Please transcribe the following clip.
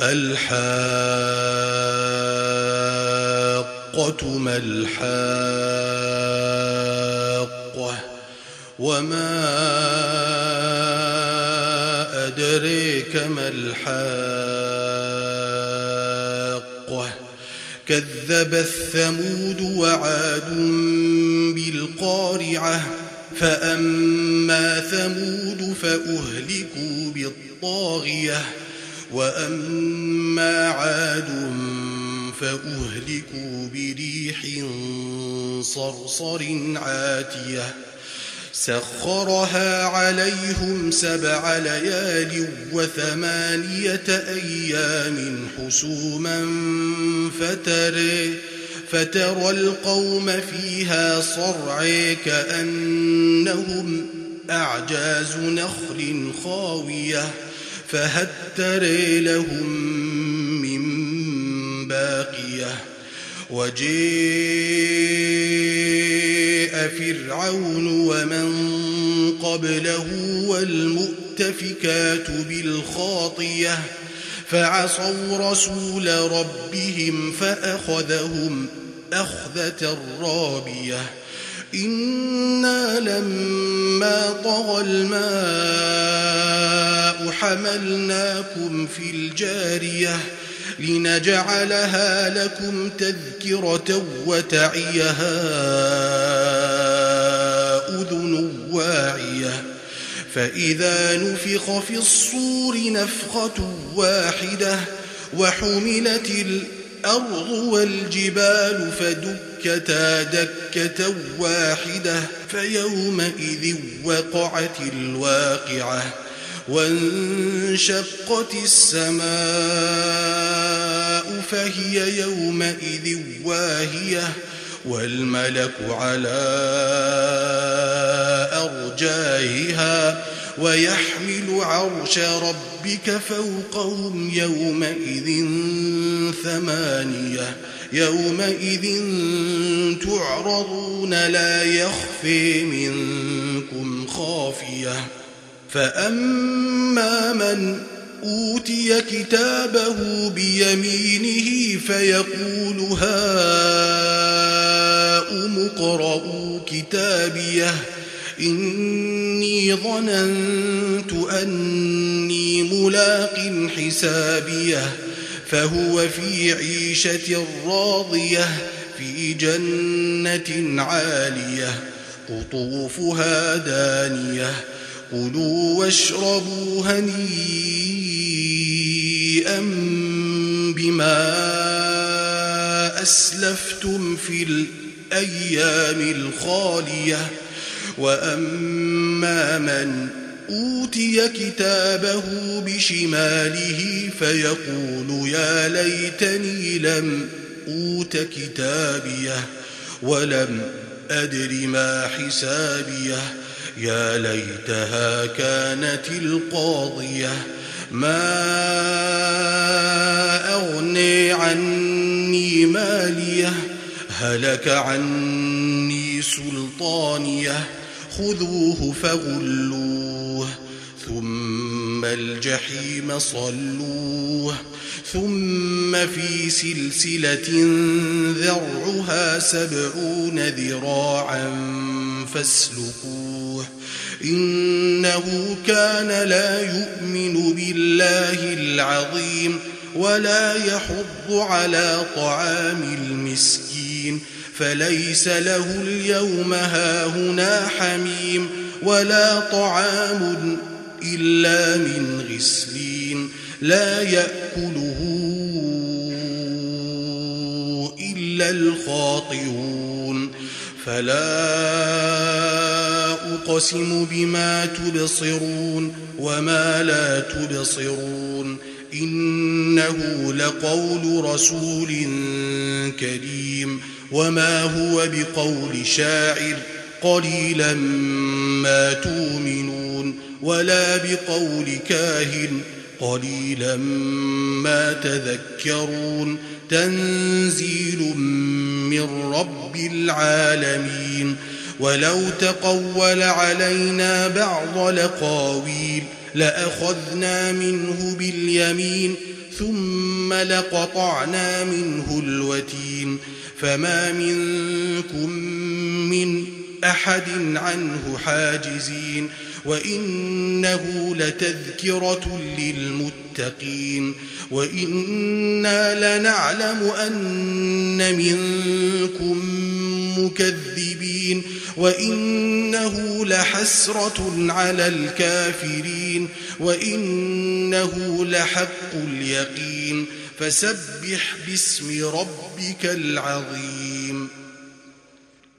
الحاقة ما الحاقة وما أدريك ما الحاقة كذب الثمود وعاد بالقارعة فأما ثمود فأهلكوا بالطاغية وأما عاد فأهلكوا بريح صرصر عاتية سخرها عليهم 7 ليال و8 أيام حسوما فترى القوم فيها صرعى كأنهم أعجاز نخل خاوية فهل ترى لهم من باقية وجاء فرعون ومن قبله والمؤتفكات بالخاطية فعصوا رسول ربهم فأخذهم أخذة رابية إنا لما طغى الماء حملناكم في الجارية لنجعلها لكم تذكرة وتعيها أذن واعية فإذا نفخ في الصور نفخة واحدة وحملت الأرض والجبال فدكتا دكة واحدة فيومئذ وقعت الواقعة وانشقت السماء فهي يومئذ واهية والملك على أرجائها ويحمل عرش ربك فوقهم يومئذ 8 يومئذ تعرضون لا يخفي منكم خافية فأما من أوتي كتابه بيمينه فيقول هاؤم اقرءوا كتابيه إني ظننت أني ملاق حسابيه فهو في عيشة راضية في جنة عالية قطوفها دانية كلوا واشربوا هنيئا بما أسلفتم في الأيام الخالية وأما من أوتي كتابه بشماله فيقول يا ليتني لم أوت كتابيه ولم أدر ما حسابيه يا ليتها كانت القاضية ما أغني عني ماليه هلك عني سلطانيه خذوه فغلوه ثم الجحيم صلوه ثم في سلسلة ذرعها 70 ذراعا فاسلكوه إنه كان لا يؤمن بالله العظيم ولا يحض على طعام المسكين فليس له اليوم هاهنا حميم ولا طعام إلا من غسلين لا يأكله إلا الخاطئون فلا أقسم بما تبصرون وما لا تبصرون إنه لقول رسول كريم وما هو بقول شاعر قليلا ما تؤمنون ولا بقول كاهن قليلا ما تذكرون تنزيل من رب العالمين ولو تقول علينا بعض الأقاويل لأخذنا منه باليمين ثم لقطعنا منه الوتين فما منكم من أحد عنه حاجزين وإنه لتذكرة للمتقين وإنا لنعلم أن منكم مكذبين وإنه لحسرة على الكافرين وإنه لحق اليقين فسبح باسم ربك العظيم